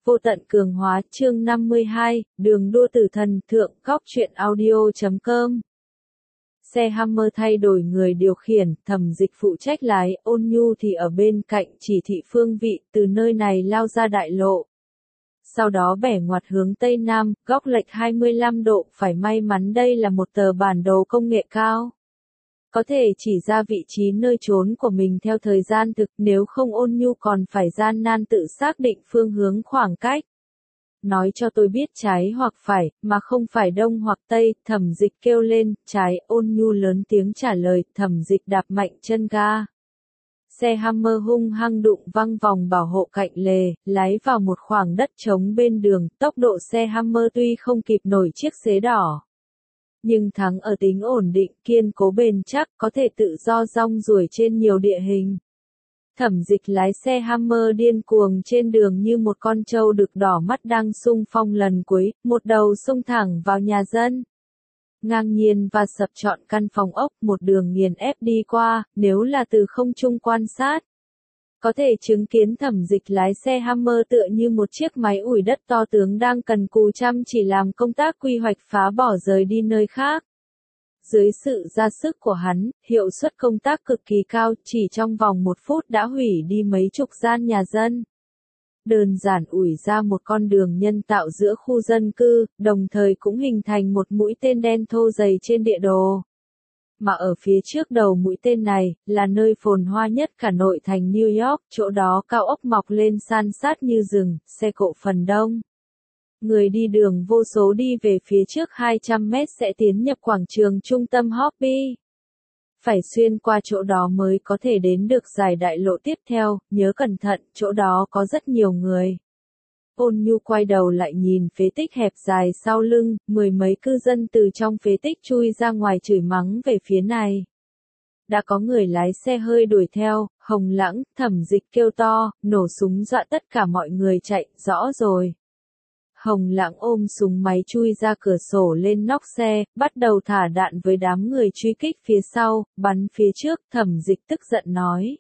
Vô tận cường hóa chương 52, đường đua tử thần thượng góc truyện audio.com. Xe Hummer thay đổi người điều khiển, Thẩm Dịch phụ trách lái, Ôn Nhu thì ở bên cạnh chỉ thị phương vị, từ nơi này lao ra đại lộ. Sau đó bẻ ngoặt hướng Tây Nam, góc lệch 25 độ, phải may mắn đây là một tờ bản đồ công nghệ cao. Có thể chỉ ra vị trí nơi trốn của mình theo thời gian thực, nếu không Ôn Nhu còn phải gian nan tự xác định phương hướng khoảng cách. Nói cho tôi biết trái hoặc phải, mà không phải đông hoặc tây, Thẩm Dịch kêu lên, trái, Ôn Nhu lớn tiếng trả lời, Thẩm Dịch đạp mạnh chân ga. Xe Hummer hung hăng đụng văng vòng bảo hộ cạnh lề, lái vào một khoảng đất trống bên đường, tốc độ xe Hummer tuy không kịp nổi chiếc xế đỏ. Nhưng thắng ở tính ổn định, kiên cố bền chắc, có thể tự do rong ruổi trên nhiều địa hình. Thẩm Dịch lái xe Hummer điên cuồng trên đường như một con trâu đực đỏ mắt đang xung phong lần cuối, một đầu xông thẳng vào nhà dân. Ngang nhiên và sập trọn căn phòng ốc, một đường nghiền ép đi qua, nếu là từ không trung quan sát. Có thể chứng kiến Thẩm Dịch lái xe Hummer tựa như một chiếc máy ủi đất to tướng đang cần cù chăm chỉ làm công tác quy hoạch phá bỏ rời đi nơi khác. Dưới sự ra sức của hắn, hiệu suất công tác cực kỳ cao, chỉ trong vòng 1 phút đã hủy đi mấy chục gian nhà dân. Đơn giản ủi ra một con đường nhân tạo giữa khu dân cư, đồng thời cũng hình thành một mũi tên đen thô dày trên địa đồ. Mà ở phía trước đầu mũi tên này, là nơi phồn hoa nhất cả nội thành New York, chỗ đó cao ốc mọc lên san sát như rừng, xe cộ phần đông. Người đi đường vô số đi về phía trước 200 mét sẽ tiến nhập quảng trường trung tâm Hopi. Phải xuyên qua chỗ đó mới có thể đến được giải đại lộ tiếp theo, nhớ cẩn thận, chỗ đó có rất nhiều người. Ôn Nhu quay đầu lại nhìn phế tích hẹp dài sau lưng, 10 mấy cư dân từ trong phế tích chui ra ngoài chửi mắng về phía này. Đã có người lái xe hơi đuổi theo, Hồng Lãng, Thẩm Dịch kêu to, nổ súng dọa tất cả mọi người chạy, rõ rồi. Hồng Lãng ôm súng máy chui ra cửa sổ lên nóc xe, bắt đầu thả đạn với đám người truy kích phía sau, bắn phía trước, Thẩm Dịch tức giận nói.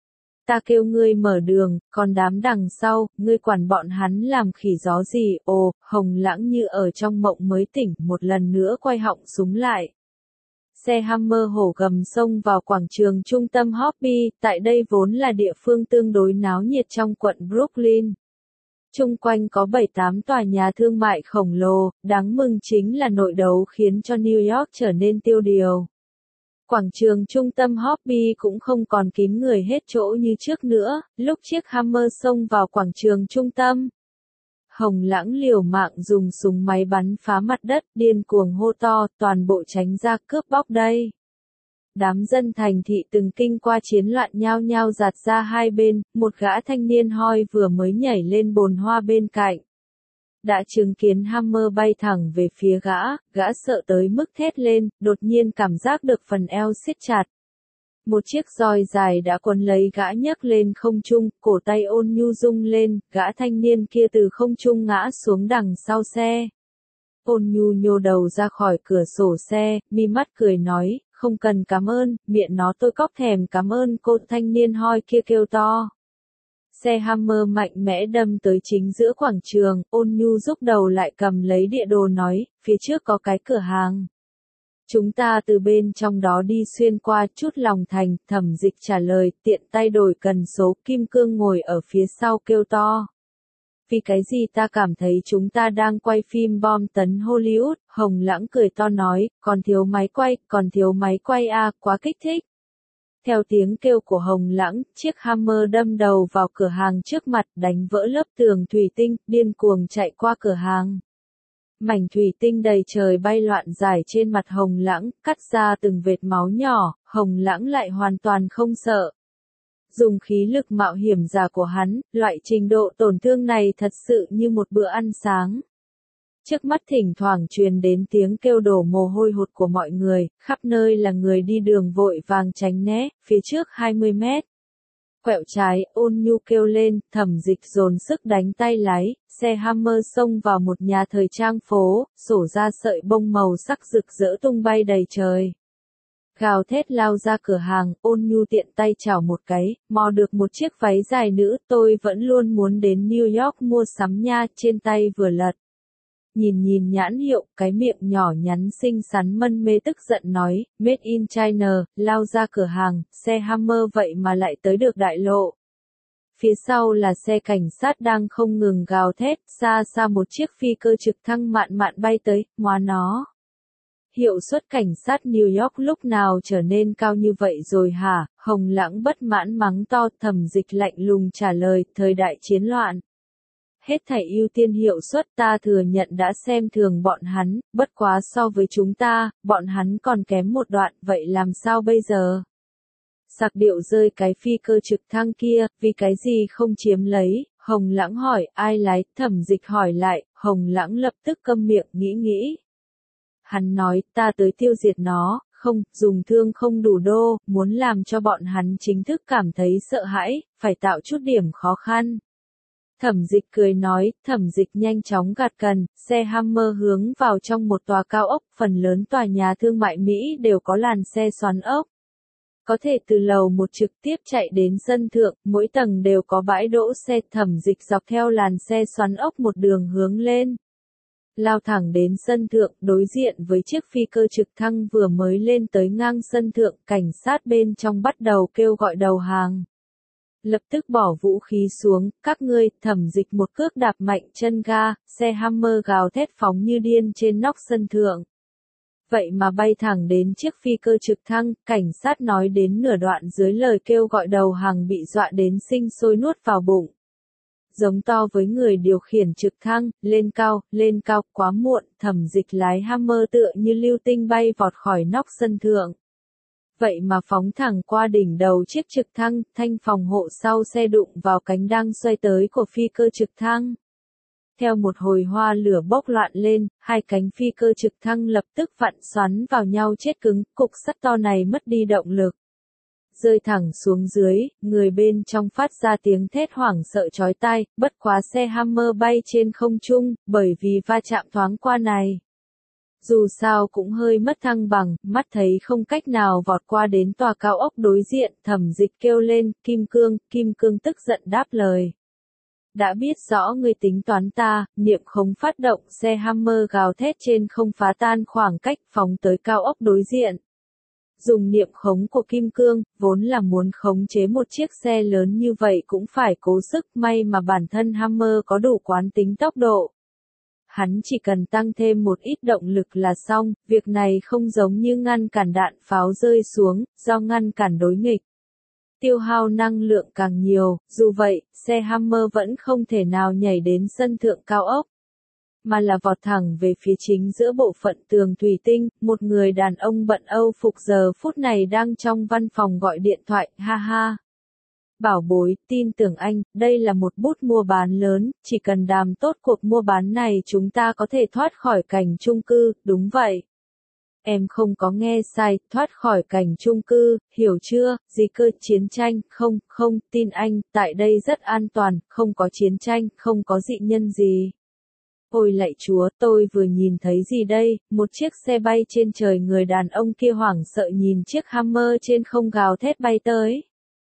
Ta kêu ngươi mở đường, còn đám đằng sau, ngươi quản bọn hắn làm khỉ gió gì, ồ, Hồng Lãng như ở trong mộng mới tỉnh, một lần nữa quay họng súng lại. Xe Hummer hổ gầm xông vào quảng trường trung tâm Hopi, tại đây vốn là địa phương tương đối náo nhiệt trong quận Brooklyn. Chung quanh có 7-8 tòa nhà thương mại khổng lồ, đáng mừng chính là nội đấu khiến cho New York trở nên tiêu điều. Quảng trường trung tâm Hopi cũng không còn kín người hết chỗ như trước nữa, lúc chiếc Hummer xông vào quảng trường trung tâm. Hồng Lãng liều mạng dùng súng máy bắn phá mặt đất, điên cuồng hô to, toàn bộ tránh ra cướp bóc đây. Đám dân thành thị từng kinh qua chiến loạn nhao nhao giạt ra hai bên, một gã thanh niên hoi vừa mới nhảy lên bồn hoa bên cạnh. Đã chứng kiến Hummer bay thẳng về phía gã sợ tới mức thét lên, đột nhiên cảm giác được phần eo siết chặt. Một chiếc roi dài đã quấn lấy gã nhấc lên không trung, cổ tay Ôn Nhu rung lên, gã thanh niên kia từ không trung ngã xuống đằng sau xe. Ôn Nhu nhô đầu ra khỏi cửa sổ xe, mi mắt cười nói, không cần cảm ơn, miệng nó tôi cóc thèm cảm ơn cô, thanh niên hoi kia kêu to. Xe Hummer mạnh mẽ đâm tới chính giữa quảng trường, Ôn Nhu rúc đầu lại cầm lấy địa đồ nói, phía trước có cái cửa hàng. Chúng ta từ bên trong đó đi xuyên qua chút lòng thành, Thẩm Dịch trả lời, tiện tay đổi cần số, Kim Cương ngồi ở phía sau kêu to. Vì cái gì ta cảm thấy chúng ta đang quay phim bom tấn Hollywood, Hồng Lãng cười to nói, còn thiếu máy quay à, quá kích thích. Theo tiếng kêu của Hồng Lãng, chiếc Hummer đâm đầu vào cửa hàng trước mặt, đánh vỡ lớp tường thủy tinh, điên cuồng chạy qua cửa hàng. Mảnh thủy tinh đầy trời bay loạn rải trên mặt Hồng Lãng, cắt ra từng vệt máu nhỏ, Hồng Lãng lại hoàn toàn không sợ. Dùng khí lực mạo hiểm giả của hắn, loại trình độ tổn thương này thật sự như một bữa ăn sáng. Trước mắt thỉnh thoảng truyền đến tiếng kêu đổ mồ hôi hột của mọi người, khắp nơi là người đi đường vội vàng tránh né, phía trước 20 mét. Quẹo trái, Ôn Nhu kêu lên, Thẩm Dịch dồn sức đánh tay lái, xe Hummer xông vào một nhà thời trang phố, sổ ra sợi bông màu sắc rực rỡ tung bay đầy trời. Gào thét lao ra cửa hàng, Ôn Nhu tiện tay chảo một cái, mò được một chiếc váy dài nữ, tôi vẫn luôn muốn đến New York mua sắm nha, trên tay vừa lật. Nhìn nhãn hiệu, cái miệng nhỏ nhắn xinh xắn mân mê tức giận nói, Made in China, lao ra cửa hàng, xe Hummer vậy mà lại tới được đại lộ. Phía sau là xe cảnh sát đang không ngừng gào thét, xa xa một chiếc phi cơ trực thăng mạn mạn bay tới, ngoá nó. Hiệu suất cảnh sát New York lúc nào trở nên cao như vậy rồi hả? Hồng Lãng bất mãn mắng to, Thẩm Dịch lạnh lùng trả lời, thời đại chiến loạn. Hết thảy ưu tiên hiệu suất, ta thừa nhận đã xem thường bọn hắn, bất quá so với chúng ta, bọn hắn còn kém một đoạn, vậy làm sao bây giờ? Sặc điệu rơi cái phi cơ trực thăng kia, vì cái gì không chiếm lấy? Hồng Lãng hỏi, ai lái? Thẩm Dịch hỏi lại, Hồng Lãng lập tức câm miệng nghĩ. Hắn nói, ta tới tiêu diệt nó, không, dùng thương không đủ đô, muốn làm cho bọn hắn chính thức cảm thấy sợ hãi, phải tạo chút điểm khó khăn. Thẩm Dịch cười nói, Thẩm Dịch nhanh chóng gạt cần, xe Hummer hướng vào trong một tòa cao ốc, phần lớn tòa nhà thương mại Mỹ đều có làn xe xoắn ốc. Có thể từ lầu một trực tiếp chạy đến sân thượng, mỗi tầng đều có bãi đỗ xe. Thẩm Dịch dọc theo làn xe xoắn ốc một đường hướng lên. Lao thẳng đến sân thượng, đối diện với chiếc phi cơ trực thăng vừa mới lên tới ngang sân thượng, cảnh sát bên trong bắt đầu kêu gọi đầu hàng. Lập tức bỏ vũ khí xuống, các ngươi, Thẩm Dịch một cước đạp mạnh chân ga, xe Hummer gào thét phóng như điên trên nóc sân thượng. Vậy mà bay thẳng đến chiếc phi cơ trực thăng, cảnh sát nói đến nửa đoạn dưới lời kêu gọi đầu hàng bị dọa đến sinh sôi nuốt vào bụng. Giống to với người điều khiển trực thăng, lên cao, quá muộn, Thẩm Dịch lái Hummer tựa như lưu tinh bay vọt khỏi nóc sân thượng. Vậy mà phóng thẳng qua đỉnh đầu chiếc trực thăng, thanh phòng hộ sau xe đụng vào cánh đang xoay tới của phi cơ trực thăng. Theo một hồi hoa lửa bốc loạn lên, hai cánh phi cơ trực thăng lập tức vặn xoắn vào nhau chết cứng, cục sắt to này mất đi động lực. Rơi thẳng xuống dưới, người bên trong phát ra tiếng thét hoảng sợ chói tai, bất quá xe Hummer bay trên không trung, bởi vì va chạm thoáng qua này. Dù sao cũng hơi mất thăng bằng, mắt thấy không cách nào vọt qua đến tòa cao ốc đối diện, Thẩm Dịch kêu lên, Kim Cương tức giận đáp lời. Đã biết rõ ngươi tính toán ta, niệm khống phát động, xe Hummer gào thét trên không phá tan khoảng cách phóng tới cao ốc đối diện. Dùng niệm khống của Kim Cương, vốn là muốn khống chế một chiếc xe lớn như vậy cũng phải cố sức, may mà bản thân Hummer có đủ quán tính tốc độ. Hắn chỉ cần tăng thêm một ít động lực là xong, việc này không giống như ngăn cản đạn pháo rơi xuống, do ngăn cản đối nghịch. Tiêu hao năng lượng càng nhiều, dù vậy, xe Hummer vẫn không thể nào nhảy đến sân thượng cao ốc, mà là vọt thẳng về phía chính giữa bộ phận tường thủy tinh, một người đàn ông bận Âu phục giờ phút này đang trong văn phòng gọi điện thoại, ha ha. Bảo bối, tin tưởng anh, đây là một bút mua bán lớn, chỉ cần đàm tốt cuộc mua bán này chúng ta có thể thoát khỏi cảnh chung cư, đúng vậy. Em không có nghe sai, thoát khỏi cảnh chung cư, hiểu chưa, gì cơ chiến tranh, không, tin anh, tại đây rất an toàn, không có chiến tranh, không có dị nhân gì. Ôi lạy chúa, tôi vừa nhìn thấy gì đây, một chiếc xe bay trên trời, người đàn ông kia hoảng sợ nhìn chiếc Hummer trên không gào thét bay tới.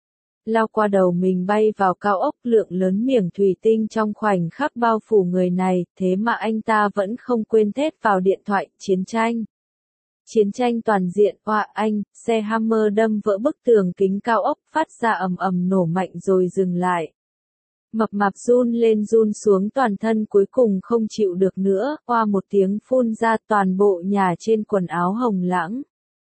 Lao qua đầu mình bay vào cao ốc, lượng lớn miếng thủy tinh trong khoảnh khắc bao phủ người này, thế mà anh ta vẫn không quên thét vào điện thoại, chiến tranh. Chiến tranh toàn diện, anh, xe Hummer đâm vỡ bức tường kính cao ốc, phát ra ầm ầm nổ mạnh rồi dừng lại. Mập mạp run lên run xuống toàn thân cuối cùng không chịu được nữa, một tiếng phun ra toàn bộ nhà trên quần áo Hồng Lãng.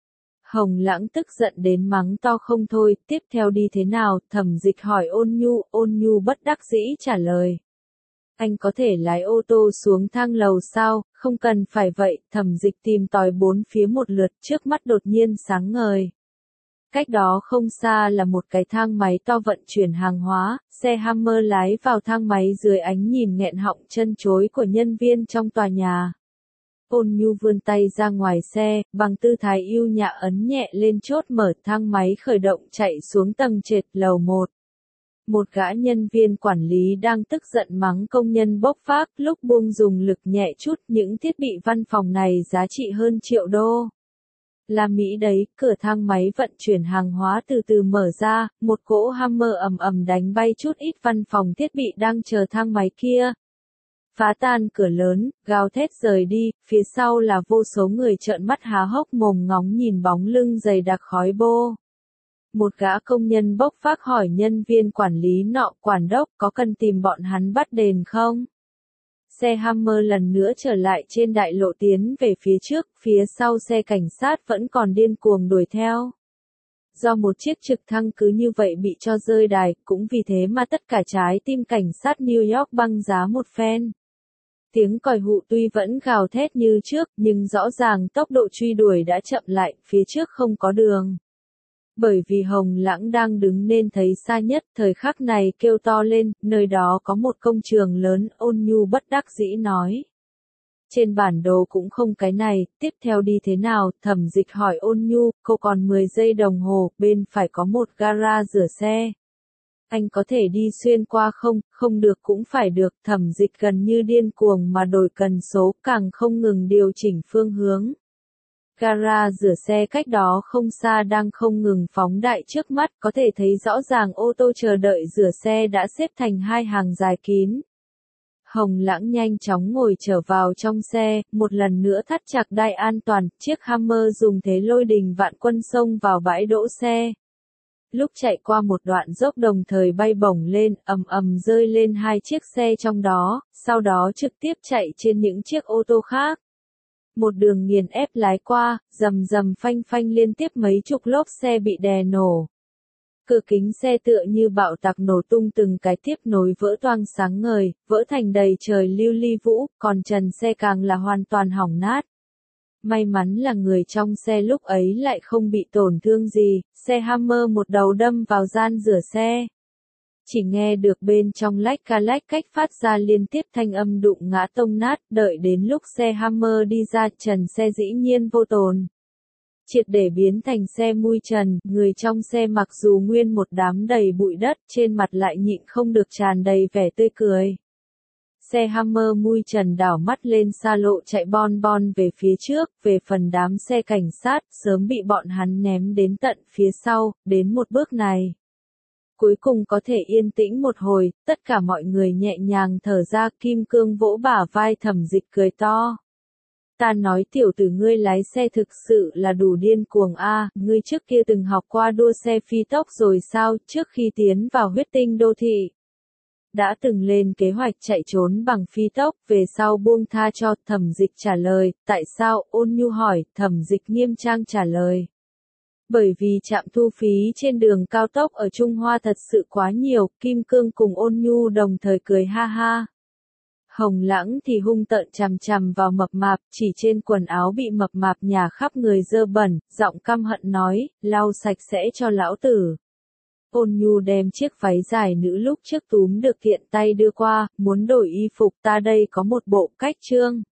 Hồng Lãng tức giận đến mắng to không thôi, tiếp theo đi thế nào, Thẩm Dịch hỏi Ôn Nhu bất đắc dĩ trả lời. Anh có thể lái ô tô xuống thang lầu sao, không cần phải vậy, Thẩm Dịch tìm tòi bốn phía một lượt, trước mắt đột nhiên sáng ngời. Cách đó không xa là một cái thang máy to vận chuyển hàng hóa, xe Hummer lái vào thang máy dưới ánh nhìn nghẹn họng chân chối của nhân viên trong tòa nhà. Ôn Nhu vươn tay ra ngoài xe, bằng tư thái yêu nhã ấn nhẹ lên chốt mở, thang máy khởi động chạy xuống tầng trệt lầu 1. Một gã nhân viên quản lý đang tức giận mắng công nhân bốc phác, lúc buông dùng lực nhẹ chút, những thiết bị văn phòng này giá trị hơn $1 triệu. Là Mỹ đấy, cửa thang máy vận chuyển hàng hóa từ từ mở ra, một cỗ hammer ầm ầm đánh bay chút ít văn phòng thiết bị đang chờ thang máy kia. Phá tan cửa lớn, gào thét rời đi, phía sau là vô số người trợn mắt há hốc mồm ngóng nhìn bóng lưng dày đặc khói bô. Một gã công nhân bốc phác hỏi nhân viên quản lý nọ, quản đốc, có cần tìm bọn hắn bắt đền không? Xe Hammer lần nữa trở lại trên đại lộ tiến về phía trước, phía sau xe cảnh sát vẫn còn điên cuồng đuổi theo. Do một chiếc trực thăng cứ như vậy bị cho rơi đài, cũng vì thế mà tất cả trái tim cảnh sát New York băng giá một phen. Tiếng còi hụ tuy vẫn gào thét như trước, nhưng rõ ràng tốc độ truy đuổi đã chậm lại, phía trước không có đường. Bởi vì Hồng Lãng đang đứng nên thấy xa nhất, thời khắc này kêu to lên, nơi đó có một công trường lớn, Ôn Nhu bất đắc dĩ nói. Trên bản đồ cũng không cái này, tiếp theo đi thế nào, Thẩm Dịch hỏi Ôn Nhu, cô còn 10 giây đồng hồ, bên phải có một gara rửa xe. Anh có thể đi xuyên qua không, không được cũng phải được, Thẩm Dịch gần như điên cuồng mà đổi cần số, càng không ngừng điều chỉnh phương hướng. Gara rửa xe cách đó không xa đang không ngừng phóng đại trước mắt, có thể thấy rõ ràng ô tô chờ đợi rửa xe đã xếp thành hai hàng dài kín. Hồng Lãng nhanh chóng ngồi trở vào trong xe, một lần nữa thắt chặt đai an toàn, chiếc Hammer dùng thế lôi đình vạn quân xông vào bãi đỗ xe. Lúc chạy qua một đoạn dốc đồng thời bay bổng lên, ầm ầm rơi lên hai chiếc xe trong đó, sau đó trực tiếp chạy trên những chiếc ô tô khác. Một đường nghiền ép lái qua, rầm rầm phanh phanh liên tiếp mấy chục lốp xe bị đè nổ. Cửa kính xe tựa như bạo tạc nổ tung từng cái tiếp nối vỡ toang sáng ngời, vỡ thành đầy trời lưu ly vũ, còn trần xe càng là hoàn toàn hỏng nát. May mắn là người trong xe lúc ấy lại không bị tổn thương gì, xe Hammer một đầu đâm vào gian rửa xe. Chỉ nghe được bên trong lách cách phát ra liên tiếp thanh âm đụng ngã tông nát, đợi đến lúc xe Hammer đi ra trần xe dĩ nhiên vô tồn. Triệt để biến thành xe mui trần, người trong xe mặc dù nguyên một đám đầy bụi đất, trên mặt lại nhịn không được tràn đầy vẻ tươi cười. Xe Hammer mui trần đảo mắt lên xa lộ chạy bon bon về phía trước, về phần đám xe cảnh sát, sớm bị bọn hắn ném đến tận phía sau, đến một bước này. Cuối cùng có thể yên tĩnh một hồi, tất cả mọi người nhẹ nhàng thở ra, Kim Cương vỗ bả vai Thẩm Dịch cười to. Ta nói tiểu tử ngươi lái xe thực sự là đủ điên cuồng a, ngươi trước kia từng học qua đua xe phi tốc rồi sao, trước khi tiến vào huyết tinh đô thị. Đã từng lên kế hoạch chạy trốn bằng phi tốc, về sau buông tha cho, Thẩm Dịch trả lời, tại sao, Ôn Nhu hỏi, Thẩm Dịch nghiêm trang trả lời. Bởi vì trạm thu phí trên đường cao tốc ở Trung Hoa thật sự quá nhiều, Kim Cương cùng Ôn Nhu đồng thời cười ha ha. Hồng Lãng thì hung tợn chằm chằm vào mập mạp, chỉ trên quần áo bị mập mạp nhả khắp người dơ bẩn, giọng căm hận nói, lau sạch sẽ cho lão tử. Ôn Nhu đem chiếc váy dài nữ lúc trước túm được kiện tay đưa qua, muốn đổi y phục, ta đây có một bộ cách trương.